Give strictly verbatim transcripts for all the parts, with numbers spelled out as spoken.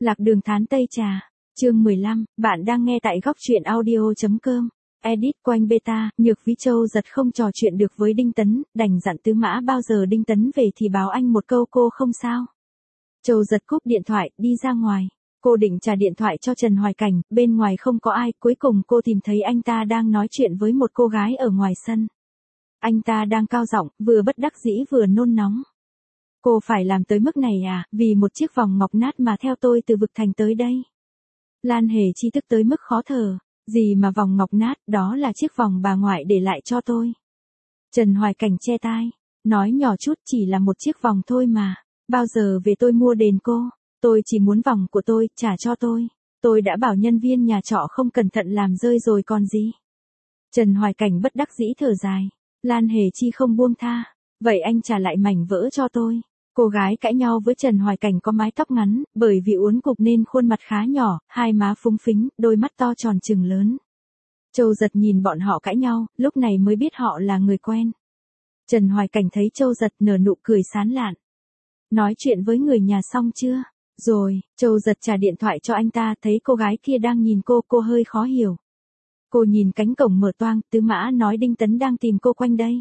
Lạc đường thán Tây Trà, chương mười lăm, bạn đang nghe tại góc truyện audio.com. Edit quanh beta, Nhược Vĩ Châu giật không trò chuyện được với Đinh Tấn, đành dặn Tứ Mã bao giờ Đinh Tấn về thì báo anh một câu cô không sao. Châu giật cúp điện thoại, đi ra ngoài. Cô định trả điện thoại cho Trần Hoài Cảnh, bên ngoài không có ai, cuối cùng cô tìm thấy anh ta đang nói chuyện với một cô gái ở ngoài sân. Anh ta đang cao giọng, vừa bất đắc dĩ vừa nôn nóng. Cô phải làm tới mức này à, vì một chiếc vòng ngọc nát mà theo tôi từ vực thành tới đây. Lan Hề Chi tức tới mức khó thở, gì mà vòng ngọc nát, đó là chiếc vòng bà ngoại để lại cho tôi. Trần Hoài Cảnh che tai, nói nhỏ chút, chỉ là một chiếc vòng thôi mà, bao giờ về tôi mua đền cô, tôi chỉ muốn vòng của tôi, trả cho tôi, tôi đã bảo nhân viên nhà trọ không cẩn thận làm rơi rồi còn gì. Trần Hoài Cảnh bất đắc dĩ thở dài, Lan Hề Chi không buông tha, vậy anh trả lại mảnh vỡ cho tôi. Cô gái cãi nhau với Trần Hoài Cảnh có mái tóc ngắn, bởi vì uốn cục nên khuôn mặt khá nhỏ, hai má phúng phính, đôi mắt to tròn trừng lớn. Châu giật nhìn bọn họ cãi nhau, lúc này mới biết họ là người quen. Trần Hoài Cảnh thấy Châu giật nở nụ cười sán lạn. Nói chuyện với người nhà xong chưa? Rồi, Châu giật trả điện thoại cho anh ta, thấy cô gái kia đang nhìn cô, cô hơi khó hiểu. Cô nhìn cánh cổng mở toang, Tứ Mã nói Đinh Tấn đang tìm cô quanh đây.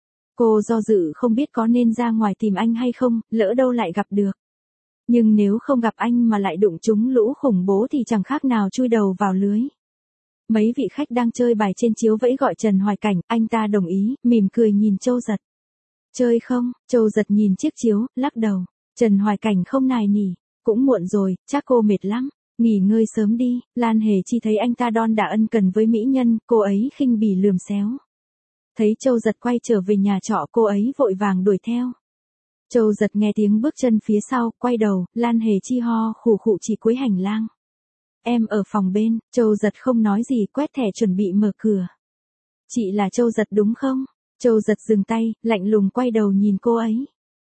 Cô do dự không biết có nên ra ngoài tìm anh hay không, lỡ đâu lại gặp được. Nhưng nếu không gặp anh mà lại đụng trúng lũ khủng bố thì chẳng khác nào chui đầu vào lưới. Mấy vị khách đang chơi bài trên chiếu vẫy gọi Trần Hoài Cảnh, anh ta đồng ý, mỉm cười nhìn Châu giật. Chơi không? Châu giật nhìn chiếc chiếu, lắc đầu. Trần Hoài Cảnh không nài nỉ, cũng muộn rồi, chắc cô mệt lắm, nghỉ ngơi sớm đi. Lan Hề Chi thấy anh ta đon đả ân cần với mỹ nhân, cô ấy khinh bỉ lườm xéo. Thấy Châu giật quay trở về nhà trọ, cô ấy vội vàng đuổi theo. Châu giật nghe tiếng bước chân phía sau, quay đầu, Lan Hề Chi ho khủ khụ chỉ cuối hành lang. Em ở phòng bên. Châu giật không nói gì, quét thẻ chuẩn bị mở cửa. Chị là Châu giật đúng không? Châu giật dừng tay, lạnh lùng quay đầu nhìn cô ấy.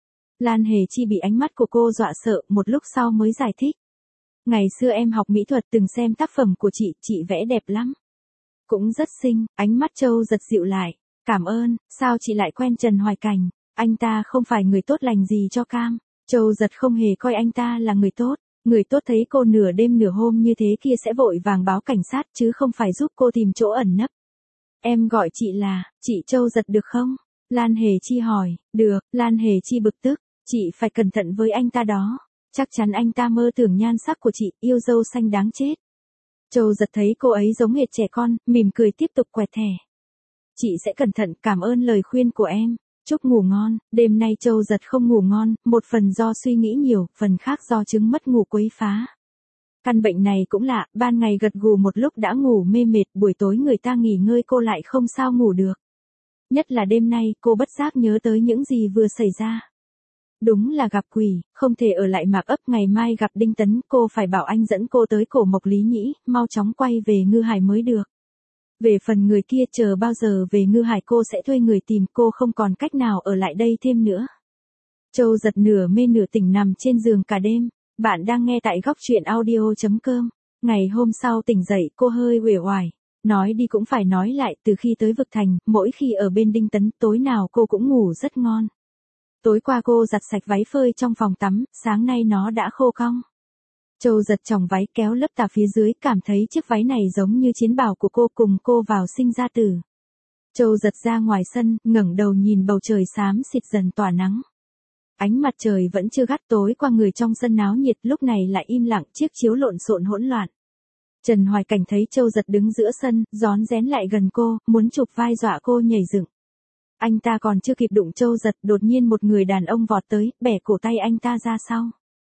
Lan Hề Chi bị ánh mắt của cô dọa sợ, một lúc sau mới giải thích. Ngày xưa em học mỹ thuật từng xem tác phẩm của chị, chị vẽ đẹp lắm. Cũng rất xinh. Ánh mắt Châu giật dịu lại. Cảm ơn, sao chị lại quen Trần Hoài Cảnh, anh ta không phải người tốt lành gì cho cam. Châu giật không hề coi anh ta là người tốt, người tốt thấy cô nửa đêm nửa hôm như thế kia sẽ vội vàng báo cảnh sát chứ không phải giúp cô tìm chỗ ẩn nấp. Em gọi chị là, chị Châu giật được không? Lan Hề Chi hỏi, được. Lan Hề Chi bực tức, chị phải cẩn thận với anh ta đó, chắc chắn anh ta mơ tưởng nhan sắc của chị, yêu dâu xanh đáng chết. Châu giật thấy cô ấy giống hệt trẻ con, mỉm cười tiếp tục quẹt thẻ. Chị sẽ cẩn thận, cảm ơn lời khuyên của em. Chúc ngủ ngon. Đêm nay Châu giật không ngủ ngon, một phần do suy nghĩ nhiều, phần khác do chứng mất ngủ quấy phá. Căn bệnh này cũng lạ, ban ngày gật gù một lúc đã ngủ mê mệt, buổi tối người ta nghỉ ngơi cô lại không sao ngủ được. Nhất là đêm nay, cô bất giác nhớ tới những gì vừa xảy ra. Đúng là gặp quỷ, không thể ở lại Mạc Ấp, ngày mai gặp Đinh Tấn, cô phải bảo anh dẫn cô tới cổ Mộc Lý Nhĩ, mau chóng quay về Ngư Hải mới được. Về phần người kia, chờ bao giờ về Ngư Hải cô sẽ thuê người tìm, cô không còn cách nào ở lại đây thêm nữa. Châu giật nửa mê nửa tỉnh nằm trên giường cả đêm. Bạn đang nghe tại góc truyện audio.com. Ngày hôm sau tỉnh dậy cô hơi uể oải. Nói đi cũng phải nói lại, từ khi tới vực thành, mỗi khi ở bên Đinh Tấn, tối nào cô cũng ngủ rất ngon. Tối qua cô giặt sạch váy phơi trong phòng tắm, sáng nay nó đã khô cong. Châu giật chòng váy kéo lớp tà phía dưới, cảm thấy chiếc váy này giống như chiến bào của cô, cùng cô vào sinh ra tử. Châu giật ra ngoài sân, ngẩng đầu nhìn bầu trời xám xịt dần tỏa nắng. Ánh mặt trời vẫn chưa gắt, tối qua người trong sân náo nhiệt, lúc này lại im lặng, chiếc chiếu lộn xộn hỗn loạn. Trần Hoài Cảnh thấy Châu giật đứng giữa sân, rón rén lại gần cô, muốn chụp vai dọa cô nhảy dựng. Anh ta còn chưa kịp đụng Châu giật, đột nhiên một người đàn ông vọt tới, bẻ cổ tay anh ta ra sau.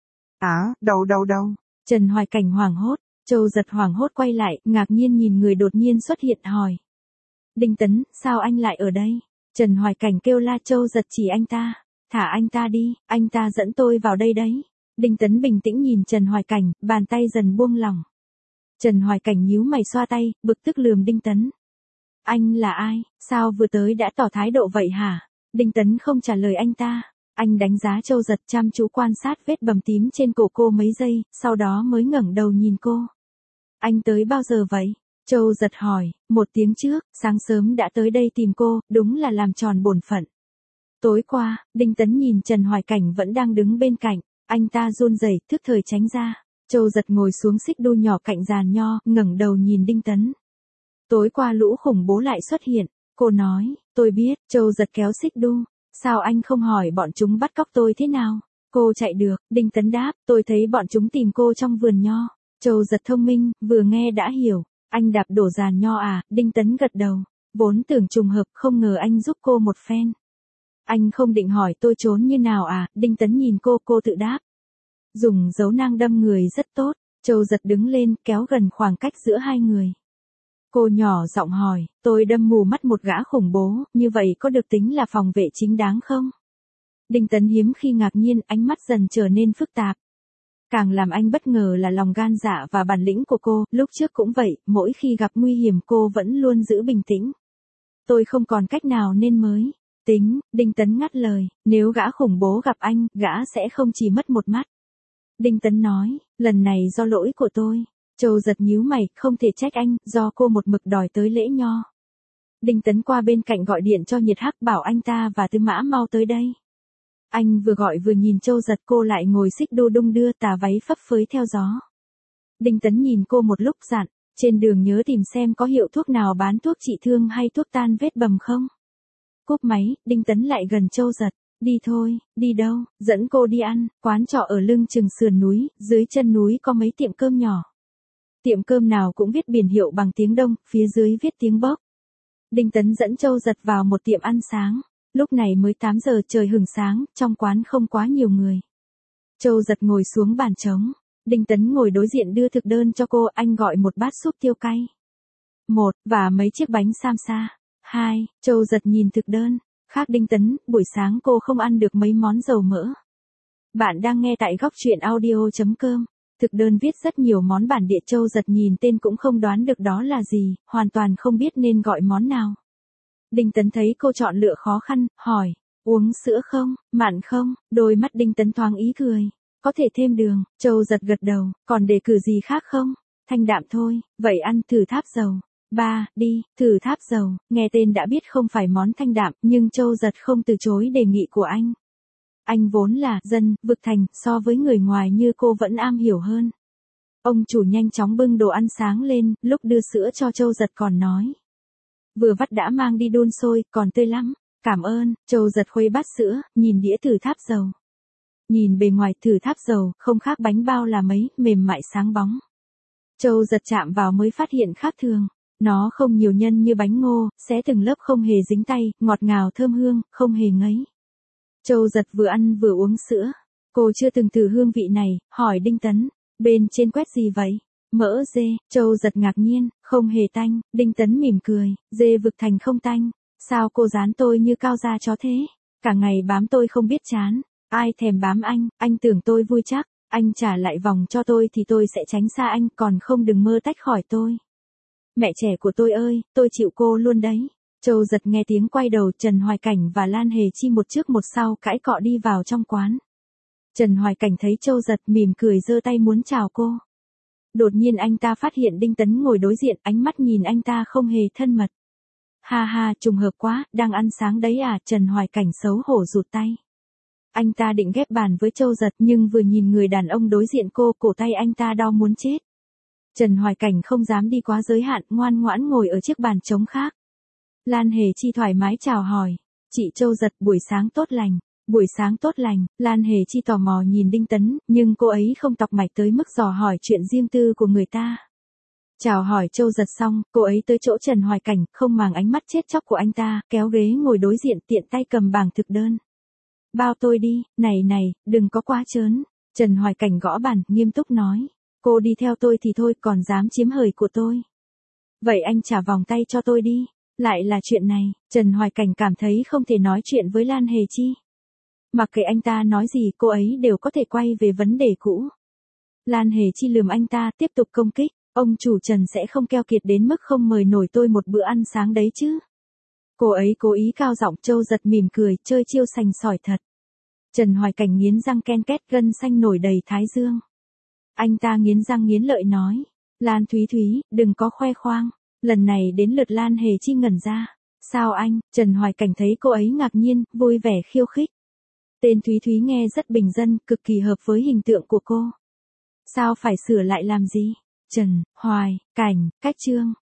À, đâu đâu đâu. Trần Hoài Cảnh hoảng hốt, Châu giật hoảng hốt quay lại, ngạc nhiên nhìn người đột nhiên xuất hiện hỏi. Đinh Tấn, sao anh lại ở đây? Trần Hoài Cảnh kêu la. Châu giật chỉ anh ta, thả anh ta đi, anh ta dẫn tôi vào đây đấy. Đinh Tấn bình tĩnh nhìn Trần Hoài Cảnh, bàn tay dần buông lỏng. Trần Hoài Cảnh nhíu mày xoa tay, bực tức lườm Đinh Tấn. Anh là ai, sao vừa tới đã tỏ thái độ vậy hả? Đinh Tấn không trả lời anh ta. Anh đánh giá Châu giật, chăm chú quan sát vết bầm tím trên cổ cô mấy giây, sau đó mới ngẩng đầu nhìn cô. Anh tới bao giờ vậy? Châu giật hỏi. Một tiếng trước, sáng sớm đã tới đây tìm cô, đúng là làm tròn bổn phận. Tối qua, Đinh Tấn nhìn Trần Hoài Cảnh vẫn đang đứng bên cạnh, anh ta run rẩy, thức thời tránh ra. Châu Giật ngồi xuống xích đu nhỏ cạnh giàn nho, ngẩng đầu nhìn Đinh Tấn. Tối qua lũ khủng bố lại xuất hiện, cô nói, tôi biết. Châu Giật kéo xích đu, sao anh không hỏi bọn chúng bắt cóc tôi thế nào? Cô chạy được. Đinh Tấn đáp, tôi thấy bọn chúng tìm cô trong vườn nho. Châu Giật thông minh, vừa nghe đã hiểu. Anh đạp đổ giàn nho à? Đinh Tấn gật đầu. Vốn tưởng trùng hợp, không ngờ anh giúp cô một phen. Anh không định hỏi tôi trốn như nào à? Đinh Tấn nhìn cô, cô tự đáp. Dùng dấu nang đâm người rất tốt. Châu Giật đứng lên, kéo gần khoảng cách giữa hai người. Cô nhỏ giọng hỏi, tôi đâm mù mắt một gã khủng bố, như vậy có được tính là phòng vệ chính đáng không? Đinh Tấn hiếm khi ngạc nhiên, ánh mắt dần trở nên phức tạp. Càng làm anh bất ngờ là lòng gan dạ và bản lĩnh của cô, lúc trước cũng vậy, mỗi khi gặp nguy hiểm cô vẫn luôn giữ bình tĩnh. Tôi không còn cách nào nên mới tính. Đinh Tấn ngắt lời, nếu gã khủng bố gặp anh, gã sẽ không chỉ mất một mắt. Đinh Tấn nói, lần này do lỗi của tôi. Châu Giật nhíu mày, không thể trách anh, do cô một mực đòi tới lễ nho. Đinh Tấn qua bên cạnh gọi điện cho Nhiệt Hắc bảo anh ta và Tư Mã mau tới đây. Anh vừa gọi vừa nhìn Châu Giật, cô lại ngồi xích đu đung đưa, tà váy phấp phới theo gió. Đinh Tấn nhìn cô một lúc dặn, trên đường nhớ tìm xem có hiệu thuốc nào bán thuốc trị thương hay thuốc tan vết bầm không. Cúp máy, Đinh Tấn lại gần Châu Giật, đi thôi. Đi đâu? Dẫn cô đi ăn. Quán trọ ở lưng chừng sườn núi, dưới chân núi có mấy tiệm cơm nhỏ. Tiệm cơm nào cũng viết biển hiệu bằng tiếng Đông, phía dưới viết tiếng Bốc. Đinh Tấn dẫn Châu Giật vào một tiệm ăn sáng. Lúc này mới tám giờ, trời hửng sáng, trong quán không quá nhiều người. Châu Giật ngồi xuống bàn trống. Đinh Tấn ngồi đối diện đưa thực đơn cho cô, anh gọi một bát súp tiêu cay. Một, và mấy chiếc bánh sam sa. Hai, Châu Giật nhìn thực đơn. Khác Đinh Tấn, buổi sáng cô không ăn được mấy món dầu mỡ. Bạn đang nghe tại góc truyện audio chấm com. Thực đơn viết rất nhiều món bản địa. Châu Giật nhìn tên cũng không đoán được đó là gì, hoàn toàn không biết nên gọi món nào. Đinh Tấn thấy cô chọn lựa khó khăn, hỏi, uống sữa không, mặn không? Đôi mắt Đinh Tấn thoáng ý cười, có thể thêm đường. Châu Giật gật đầu, còn đề cử gì khác không? Thanh đạm thôi, vậy ăn thử tháp dầu. Ba, đi. Thử tháp dầu, nghe tên đã biết không phải món thanh đạm, nhưng Châu Giật không từ chối đề nghị của anh. Anh vốn là dân vực thành, so với người ngoài như cô vẫn am hiểu hơn. Ông chủ nhanh chóng bưng đồ ăn sáng lên, lúc đưa sữa cho Châu Giật còn nói. Vừa vắt đã mang đi đun sôi, còn tươi lắm. Cảm ơn. Châu Giật khuấy bát sữa, nhìn đĩa thử tháp dầu. Nhìn bề ngoài thử tháp dầu, không khác bánh bao là mấy, mềm mại sáng bóng. Châu Giật chạm vào mới phát hiện khác thường. Nó không nhiều nhân như bánh ngô, xé từng lớp không hề dính tay, ngọt ngào thơm hương, không hề ngấy. Châu Giật vừa ăn vừa uống sữa. Cô chưa từng thử hương vị này, hỏi Đinh Tấn, bên trên quét gì vậy? Mỡ dê. Châu Giật ngạc nhiên, không hề tanh. Đinh Tấn mỉm cười, dê vực thành không tanh. Sao cô dán tôi như cao da chó thế? Cả ngày bám tôi không biết chán. Ai thèm bám anh, anh tưởng tôi vui chắc. Anh trả lại vòng cho tôi thì tôi sẽ tránh xa anh, còn không đừng mơ tách khỏi tôi. Mẹ trẻ của tôi ơi, tôi chịu cô luôn đấy. Châu Giật nghe tiếng quay đầu, Trần Hoài Cảnh và Lan Hề Chi một trước một sau cãi cọ đi vào trong quán. Trần Hoài Cảnh thấy Châu Giật mỉm cười giơ tay muốn chào cô. Đột nhiên anh ta phát hiện Đinh Tấn ngồi đối diện, ánh mắt nhìn anh ta không hề thân mật. Ha ha, trùng hợp quá, đang ăn sáng đấy à? Trần Hoài Cảnh xấu hổ rụt tay. Anh ta định ghép bàn với Châu Giật nhưng vừa nhìn người đàn ông đối diện cô, cổ tay anh ta đau muốn chết. Trần Hoài Cảnh không dám đi quá giới hạn, ngoan ngoãn ngồi ở chiếc bàn trống khác. Lan Hề Chi thoải mái chào hỏi. Chị Châu Giật, buổi sáng tốt lành. Buổi sáng tốt lành. Lan Hề Chi tò mò nhìn Đinh Tấn, nhưng cô ấy không tọc mạch tới mức dò hỏi chuyện riêng tư của người ta. Chào hỏi Châu Giật xong, cô ấy tới chỗ Trần Hoài Cảnh, không màng ánh mắt chết chóc của anh ta, kéo ghế ngồi đối diện, tiện tay cầm bảng thực đơn. Bao tôi đi, này này, đừng có quá trớn. Trần Hoài Cảnh gõ bàn, nghiêm túc nói. Cô đi theo tôi thì thôi, còn dám chiếm hời của tôi. Vậy anh trả vòng tay cho tôi đi. Lại là chuyện này, Trần Hoài Cảnh cảm thấy không thể nói chuyện với Lan Hề Chi. Mặc kệ anh ta nói gì, cô ấy đều có thể quay về vấn đề cũ. Lan Hề Chi lườm anh ta, tiếp tục công kích. Ông chủ Trần sẽ không keo kiệt đến mức không mời nổi tôi một bữa ăn sáng đấy chứ. Cô ấy cố ý cao giọng. Châu Giật mỉm cười, chơi chiêu sành sỏi thật. Trần Hoài Cảnh nghiến răng ken két, gân xanh nổi đầy thái dương. Anh ta nghiến răng nghiến lợi nói. Lan Thúy Thúy, đừng có khoe khoang. Lần này đến lượt Lan Hề Chi ngẩn ra. Sao anh? Trần Hoài Cảnh thấy cô ấy ngạc nhiên, vui vẻ khiêu khích. Tên Thúy Thúy nghe rất bình dân, cực kỳ hợp với hình tượng của cô. Sao phải sửa lại làm gì? Trần, Hoài, Cảnh, Cách Chương.